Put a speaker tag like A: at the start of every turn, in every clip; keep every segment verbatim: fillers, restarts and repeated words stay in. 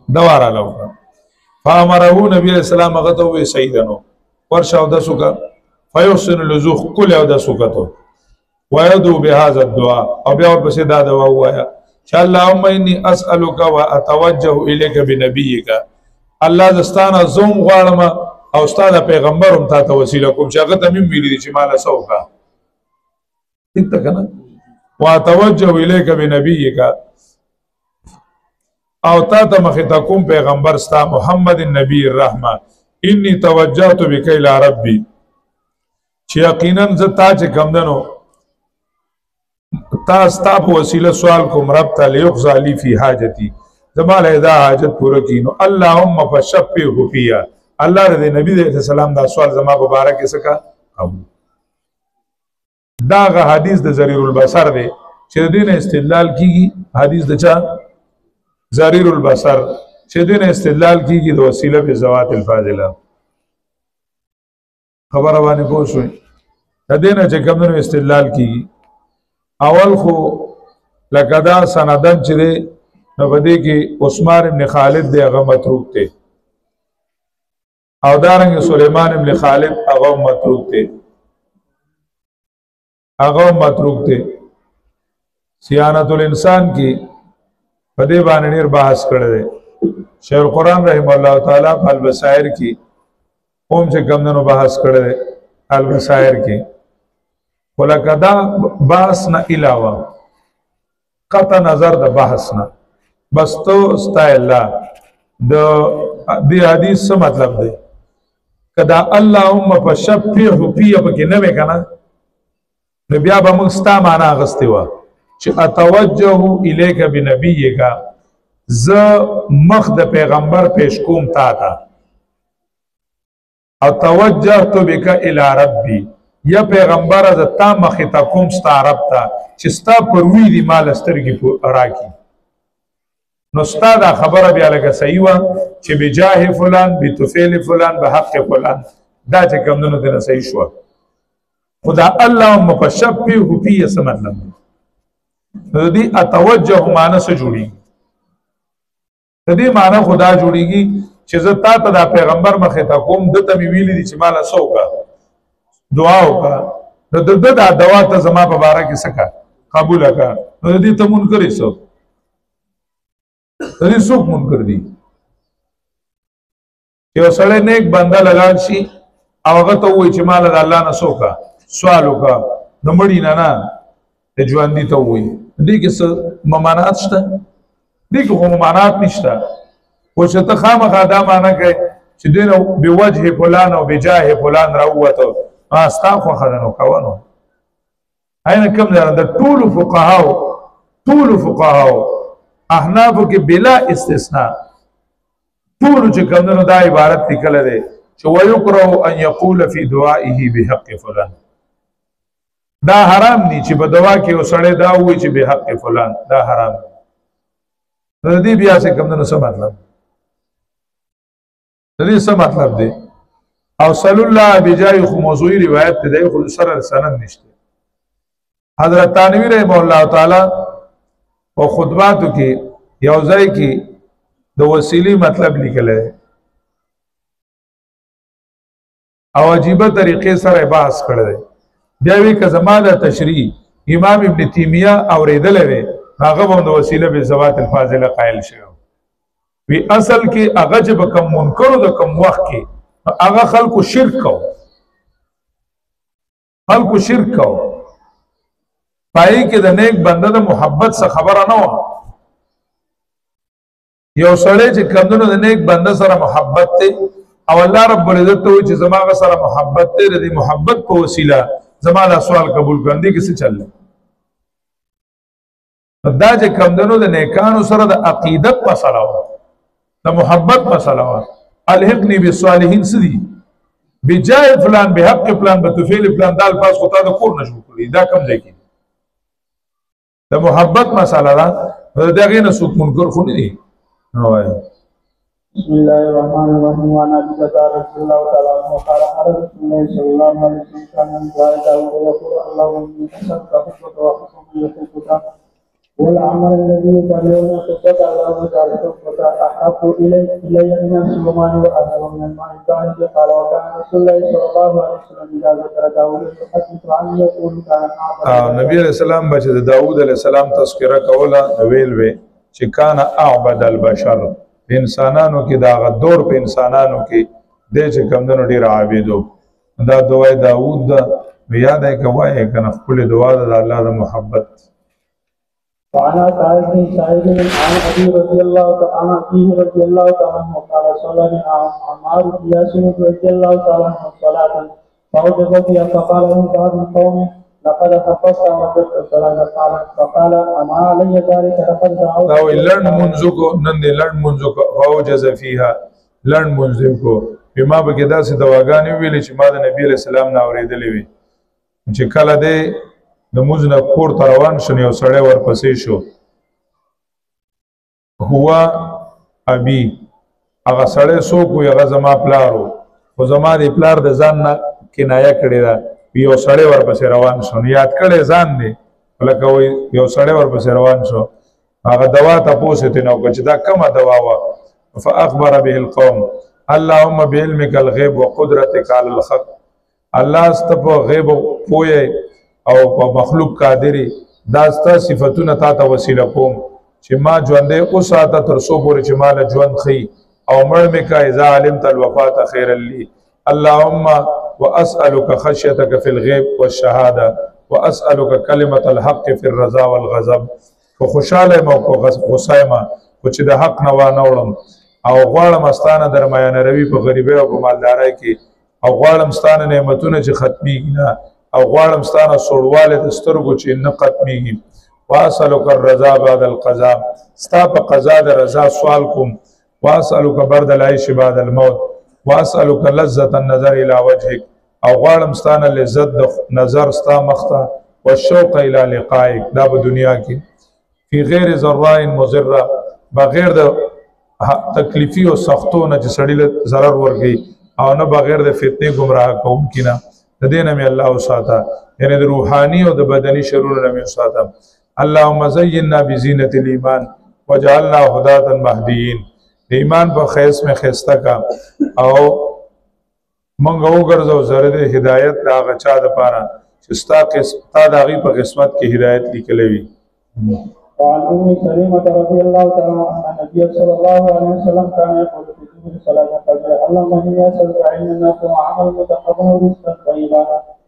A: دوارا لوکا فامره نبی علیہ السلام هغه ته وی سیدنو ورشه او دسو کا فیحسن الوضوء کل او دسو کتو ويدعو بهذا الدعاء او بیا ورپسې دا دعا وایا چې اللهم انی اسالک واتوجه الیک بنبیک الله دستانه زوم غواړم او استاد پیغمبر هم تا ته وسیله کوم چې هغه ته مې ویلي دي چې مال سوکا ټیک ده کنه واتوجه الیک بنبیک او تا ته مخې ته کوم پیغمبر ستا محمد النبی الرحمه انی توجهت بک الی ربی چې یقینا زه تا چې کمدنو تا ستا په وسیله سوال کوم رب ته لیقضی لی فی حاجتی زما له دا حاجت پوره کینو اللهم فشفعه فیها الله دې نبی دې سلام دا سوال زما په باره کې سکا قبول دا غ حدیث د ضریر البصر دی چې دین استدلال کیږي حدیث د چا ضریر البصر چې دین استدلال کیږي د وسیله به ذوات الفاضله خبره باندې پوه شئ د دین چې کومو استدلال کیږي اول خو لکه دا سندن چې دی نو په دې کې عثمان ابن خالد دی هغه متروک دی او دارنګ سلیمان ابن خالد هغه متروک دی هغه متروک دی سیانت الانسان کی په دې باندې ډېر بحث کړی دی شیخ القرآن رحم الله تعالی په البصائر کې هم چې کمدنو بحث کړی دی البصائر کې ولکه دا بحث نه علاوه قطع نظر د بحث نه بس تو ستا الله د دې حدیث څه مطلب دی کدا اللهم فشفعه فیها پکې نه وې کنه نو بیا به موږ ستا معنا غستې و چې اتوجه الیک بنبیک ز مخ د پیغمبر پیش کوم تا تا او توجهت بک الی ربی یا پیغمبر از تا مخ تا کوم ستا رب تا چې ستا پر وی دی مال سترګې راکی نو ستا دا خبره بیا لکه صحیح و چې بجاه فلان بتفعیل فلان بحق فلان دا چې کمدنو ته صحیح شو خدا اللهم فشفعه فیها څه مطلب دی د دې اتوجه معنی څه جوړي د دې معنی خدا جوړيږي چې زه تا ته دا پیغمبر مخه تا کوم دته مې ویلي دي چې مال سوکا دعا وکا نو د دې دا دعا ته زما په باره کې سکا قبول کا نو دې ته مونږ کړی سو دې څوک مونږ کړ دي یو سړی نیک بنده لگان شي او هغه ته وایي چې مال د الله نه سوکا سوال وکا نو مړی نه نه د ژوند دي ته وایي دې کې څه ممانعت شته دې کې کوم ممانعت نشته او چې ته خامخا دا معنا کوي چې دین به وجه فلان او بجاه فلان راوته استا خو خدانو کوونو اين کوم د ټول فقهاو ټول فقهاو احناف کې بلا استثناء ټول چې کومو دا عبارت لیکل دي چې ويقرأ ان يقول في دعائه بحق فلان دا حرام دي چې په دعا کې وسړی دا وایي چې بحق فلان دا حرام دي دې بیا څه کومو څه مطلب دې څه مطلب دی او صلی الله بجای خو موضوعی روایت ته دی خو سره سند نشته حضرت تانوی رحمه الله تعالی او خطباتو کې یو ځای کې د وسیلی مطلب لیکل دی او عجیبه طریقې سره بحث کړی دی بیا وی که زمانه تشریح امام ابن تیمیه اوریدل وی هغه هم د وسیله به ذوات الفاضله قائل شوی وی اصل کې هغه چې به کم منکرو د کم وخت کې هغه خلکو شرک کو خلکو شرک کو پای کې د نیک بنده د محبت څخه خبره نه و یو سړی چې کمدنو د نیک بنده سره محبت ته او الله رب العزت ته چې زماغه سره محبت ته د محبت په وسیله زما دا سوال قبول کړي کې څه چل دا چې کمدنو د نیکانو سره د عقیدت مسله و د محبت مسله و الحقنی بالصالحین سدي بجای فلان بحق فلان بتفعیل فلان دال پاس خطا د کور نشو کړی دا کم ځای کې د محبت مسله دا دغه نه څوک منکر خو نه دي وای
B: بسم الله الرحمن الرحیم وانا بذكر رسول الله تعالی وقال رسول الله صلى الله عليه وسلم كان ذلك يقول اللهم اني اسالك حبك وحبك يحبك والعمل الذي يتبعون خطة الله تعالى خطة أحب إلي إلي من السلمان وأهل من الماء البارد. قال وكان رسول الله صلى الله عليه وسلم إذا ذكر داود يحدث عنه يقول كان أعبد.
A: نبی علیہ السلام بچ د داود علیہ السلام تذکرہ کوله ویل وی چې کان اعبد البشر، انسانانو کې دا غدور په انسانانو کې د چې کمندونو ډیر عابدو. دا دعای داود دا یاد ہے کوي کنه خپل دعا د الله د محبت.
B: وعن سعيد بن سعيد عن ابي رضي الله تعالى عنه رضي الله تعالى عنه قال صلى عمار بن ياسر رضي الله تعالى عنه صلاة فوجب فيها فقال له بعض القوم لقد خفصت وجدت الصلاة قال فقال اما علي ذلك لقد دعوت.
A: او لړن منځو کو نن دې لړن منځو کو فوجز فيها لړن منځو کو بما به کې داسې دواګانې ویلې چې ما د نبی علیہ السلام نه اورېدلې وي چې کله دې د موږ نه کور ته روان شو یو سړی ورپسې شو. هو ابي هغه سړی څوک وي؟ هغه زما پلار و، خو زما د پلار د ځان نه کنایه کړې ده. یو سړی ورپسې روان شو، یاد کړی ځان دی لکه وایي یو سړی ورپسې روان شو. هغه دوا تپوس یې ترېنه وکړه چې دا کومه دوا وه. فاخبر به القوم اللهم بعلمك الغیب وقدرتك على الخلق. الله ستا په غیب پوهې او په مخلوق قادری، دا ستا صفتونه تا ته وسیله کوم چې ما ژوندی وساته تر څو پورې چې ما له ژوند ښي او مړ مې که اذا علمت الوفات خیرا لي. اللهم واسألك خشيتك في الغیب والشهاده واسألك كلمة الحق في الرضا والغضب. خو خوشاله یم او غصه یم خو چې د حق نه وانه وړم، او غواړم ستانه درمیانه روي په غریبۍ او په مالدارۍ کې، او غواړم ستانه نعمتونه چې ختمیږي نه، او غواړم ستانه سوړوالی د سترګو چې نه ختمیږي. واسألک الرضا بعد القضا، ستا په قضا د رضا سوال کوم. واسألک برد العیش بعد الموت واسألک لذة النظر الى وجهک، او غواړم ستانه لذت د نظر ستا مخته. والشوق الى لقائک، دا په دنیا کې فی غیر ضراء مضره، بغیر د تکلیفي او سختو نه چې سړی له ضرر ورګي، او نه بغیر د فتنې گمراه کوونکي نه. د دې نه مې الله وساته، یعنی د روحاني او د بدني شرونو نه مې وساته. اللهم زینا بزینة الایمان وجعلنا هداة مهدیین. د ایمان په ښایست مې ښایسته کا او موږ وګرځو زره د هدایت د هغه چا دپاره چې ستا تا د هغې په قسمت کې هدایت لیکلی وي.
B: وعن ام سلمة رضي الله تعالى عنها ان النبي صلى الله عليه وسلم كان يقول في دبر صلاة الفجر اللهم اني اسالك علما نافعا وعملا متقبلا ورزقا طيبا.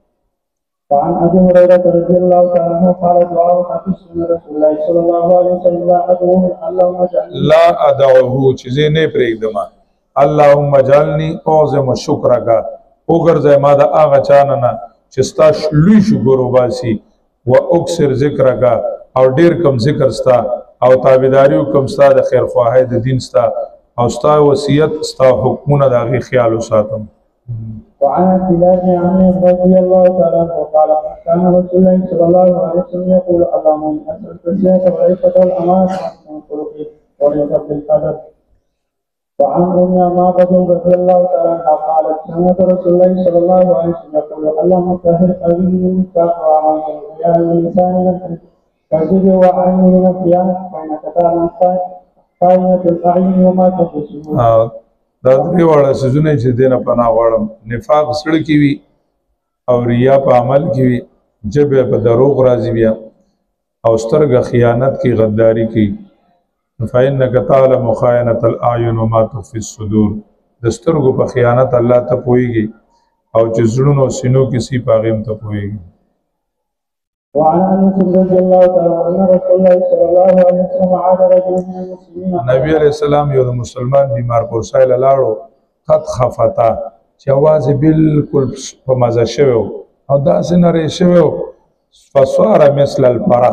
B: وعن ابي هريرة رضي الله تعالى عنه قال دعاء حفظ من رسول الله صلى الله عليه وسلم لا ادعوه اللهم اجعلني
A: لا ادعوه چې زه نه پرېږدم. اللهم اجعلني اعظم شکرک، وګرځئ ما د هغه چا نه چې ستا لوی شکر وباسي. و اکثر ذکرک، او ډیر کم ذکر ستا او تابعداریو کم ستا د خیر خواهی د دین ستا او ستا وصیت ستا حکمونه د هغې خیال وساتم.
B: وعن عبد الله بن عمرو رضي الله تعالى عنه قال كان رسول الله صلى الله عليه وسلم يقول اللهم اني اسالك الزيادة والعفة والامانة وحسن الخلق ورزق بالقدر. وعن ام عمارة رضي الله تعالى عنها قالت سمعت رسول الله صلى الله عليه وسلم يقول اللهم طهر قلبي من النفاق وعمل الرياء واللسان من الكذب كذب وعين من الخيانة فإنك تعلم خائنة الأعين وما تخفي الصدور.
A: دا درې واړه څیزونه چې دې نه پناه غواړم، نفاق زړه کې وي او ریا په عمل کې وي، ژبه په دروغ راځي بیا، او سترګه خیانت کې غداري کوي. فإنک تعلم خائنة الأعین وما تخفي الصدور. د سترګو په خیانت الله ته پوهېږي او چې زړونو سینو کې سي په هغې هم ته پوهېږي.
B: وعن انس رضي الله تعالى عنه ان رسول الله صلى الله عليه وسلم عاد رجل من المسلمين.
A: نبی علیہ السلام یو د مسلمان بیمار پرسای له لاړو، قد خفتا چې اواز یې بالکل په مزه شوی و او داسې نری شوی و، فصار مثل الفرخ،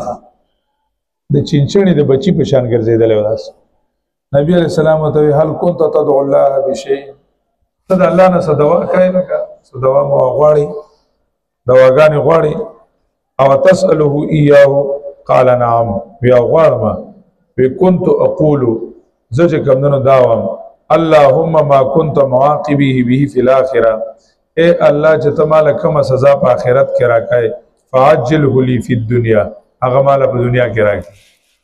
A: د چینچڼې د بچي په شان ګرځېدلی و داسې. نبی علیہ السلام ورته ویل هل كنت تدعو الله بشیء، ته د الله نه څه دوا کوې؟ لکه څه دوا مو غواړې، دواګانې غواړې؟ او تسأله ایاه قال نعم، بیا غواړم. وی كنت اقول، زه چې کمدنو دا وم اللهم ما كنت معاقبه به في الاخره، اے الله چې ته ماله کومه سزا په آخرت کې راکړې، فعجله لي في الدنيا، هغه ماله په دنیا کې راکړي.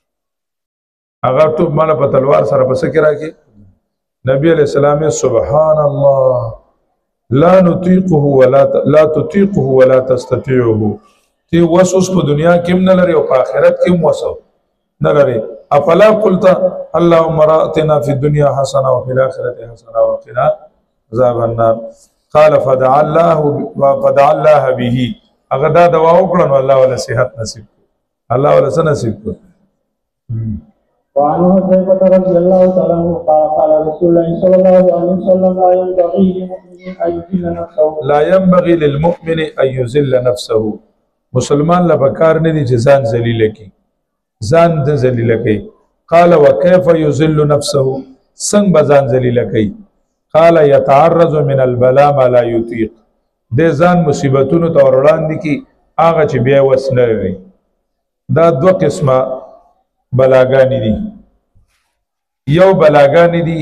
A: هغه ټوپ مالا په تلوار سره پس کې راکې نبی علیہ السلام سبحان الله لا نطيقه ولا ت... لا تطيقه ولا تستطيعه تی وسوس په دنیا کې نه لري او په آخرت کې هم وسو نه لري افلا قلت اللهم راتنا في الدنيا حسنه وفي الاخره حسنه وقنا عذاب النار قال فدعا الله فدعا الله به هغه دا دعا وکړه الله ولا صحت نصیب الله ولا نصیب کو
B: وعنه حذيفة رضي الله تعالى عنه قال قال رسول الله صلى الله عليه وسلم لا ينبغي للمؤمن أن يذل نفسه
A: لا ينبغي للمؤمن أن يذل نفسه مسلمان لبکار نه دي چې ځان ذلیل کی ځان د ذلیل کی قال وكيف يذل نفسه څنګه به ځان ذلیل کی قال يتعرض من البلاء ما لا يطيق د ځان مصیبتونو ته وړاندې کی هغه چې بیا وس نه لري دا دوه قسمه بلاګانی دي یو بلاګانی دي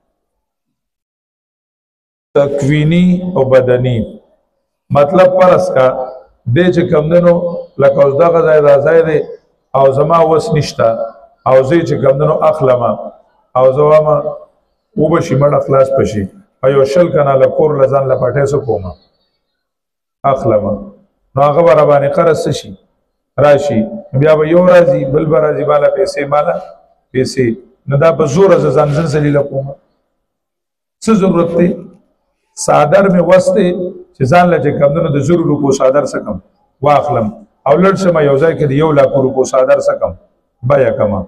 A: تکوینی او بدنی مطلب پرس کا دې چې کمندنو لکه اوس دغه ځای راځي دی او زما وس نشته او زه چې کمندنو اخلمه او زما وبشي مړه خلاص پشي او یو شل کنه لکور لزان لپټې سو کومه اخلمه نو هغه بر باندې قرض شي راشي بیا به یو راځي بل به راځي بالا پیسې مالا پیسې نو دا په زور از ځان ځن ذلیل کومه څه ضرورت دی صادر می وسته چې ځان لږه کمونو د زرو روپو صادر سکم واخلم او لړ شم یو ځای کې یو لاک روپو صادر سکم بیا کما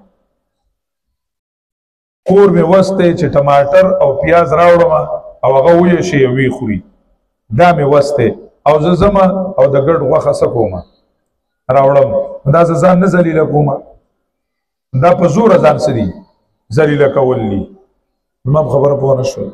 A: کور می وسته چې ټماټر او پیاز راوړم او هغه وې شي وی خوري دا می وسته او زه زما او د ګډ غوخه سکومه راوړم دا ځان نه ذلیل کومه دا په زور ځان سړي ذلیل کول دي ما خبره پوه نه شو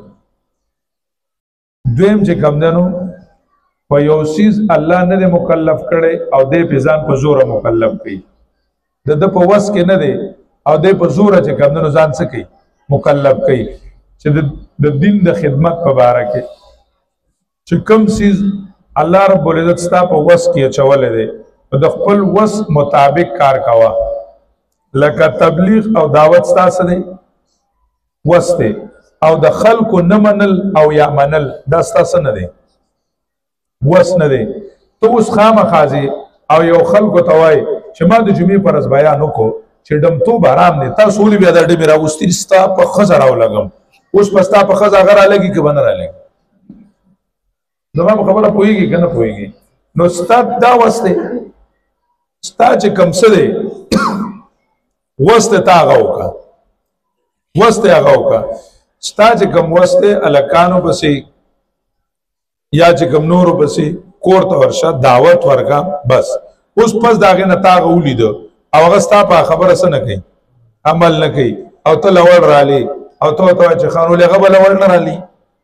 A: دویم چې کم دنو په یو سیز الله نه مکلف کړي او دې په ځان په زور مکلف کړي د د په وس کې نه دی او دې په زور چې کم دنو ځان څه کوي مکلف کړي چې د دین د خدمت په باره کې چې کم سیز الله رب العزت ستا په وس کې چولې دی د خپل وس مطابق کار کوا لکه تبلیغ او دعوت ستاسو دی وس دی او د خلکو نه منل او یا منل دا ستاسو نه دی وس نه دی ته اوس خامخازي او یو خلکو ته وای چې ما د جمعې پر ورځ بیان وکړو چې ډمتوب حرام دی تاسو ولې بیا د ډېمې راوستي ستا په ښځه راولګم اوس په ستا په ښځه هغه رالګي که به نه رالګي زما په خبره پوهېږي که نه پوهېږي نو ستا دا وس دی ستا چې کم څه دی وس دی تا هغه وکړه وس دی هغه وکړه ستا چې کم وس دی هلکانو پسې یا چې کم نورو پسې کور ته ورشه دعوت ورکړه بس اوس پس د هغې نه تا هغه ولیده او هغه ستا په خبره څه نه کوي عمل نه کوي او ته لوړ رالې او ته ورته وایې چې خان ولې هغه به لوړ نه رالي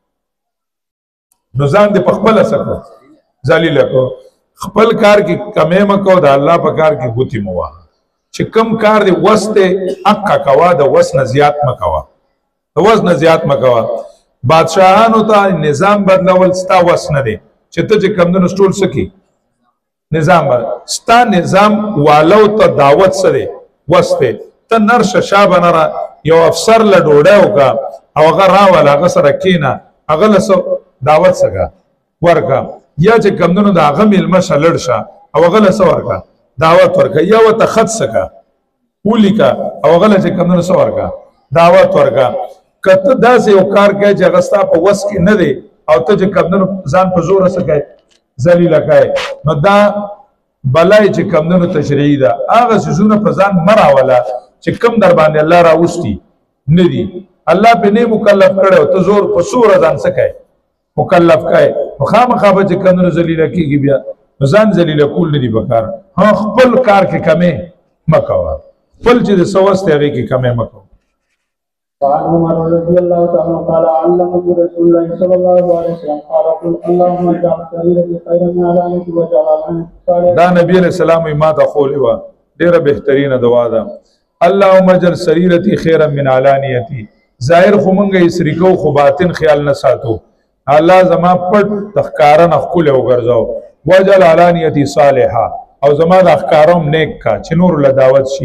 A: نو ځان دې په خپله څه کړه ذلیله کړه خپل کار کې کمې مه کوه د الله په کار کې ګوتې مه وهه چې کم کار دی وس دی حقه کوه د وس نه زیات مه کوه د وس نه زیات مه کوه بادشاهانو ته نظام بدلول ستا وس نه دی چې ته چې کمدنو ټول څه کړي نظام ستا نظام والو ته دعوت څه دی وس دی ته نرشه شا به نه را یو افسر له ډوډۍ وکړه او هغه راوله هغه سره کښېنه هغه له څه دعوت څه کړه ورکړه یا چې کمدنو د هغه میلمه شه لړ شه او هغه له څه ورکړه دعوت ورکړه یا ورته خط څه کړه ولیکه او هغه له چې کمدنو څه ورکړه دعوت ورکړه که ته داسې یو کار کوې چې هغه ستا په وس کې نه دی او ته چې کمدنو ځان په زوره څه کوې ذلیله کوې نو دا بلای چې کمدنو تشریعي ده هغه څیزونه په ځان مه راوله چې کم در باندې الله راوستي نه دي الله پې نه مکلف کړی او ته زور په سوره ځان څه کوې مکلف کوې نو خامخا به چې کمدنو ذلیله کېږي بیا نو ځان ذلیله کول نه دي پکار ها خپل کار کې کمې مه کوه خپل چې د څه وس دی هغې کې کمې مه کوه
B: وعن عمر رضي الله تعالى قال علمني رسول الله صلى الله عليه وسلم قال قل اللهم اجعل سريرتي خيرا من علانيتي واجعل علانيتي صالحا
A: دا نبی علیہ السلام ما ته خولې وه ډېره بهترینه دعا ده اللهم اجعل سريرتي خيرا من علانيتي ظاهر خو مونږ یې سري کوو خو باطن خیال نه ساتو الله زما پټ د ښکاره نه ښکلی وګرځو واجعل علانيتي صالحا او زما د ښکاره هم نیک کا چې نورو له دعوت شي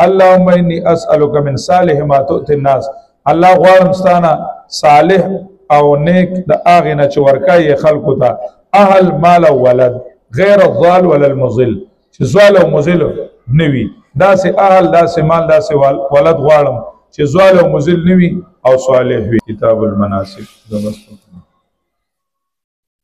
A: اللهم انی اسألک من صالح ما تؤتی الناس، الله غواړم ستانه صالح او نیک د هغې نه چې ورکوي خلکو ته اهل مال او ولد غیر الضال ولا المضل، چې زوال او مضل نه وي، داسې اهل داسې مال داسې ولد غواړم چې زوال او مضل نه وي او صالح وي. کتاب المناسک.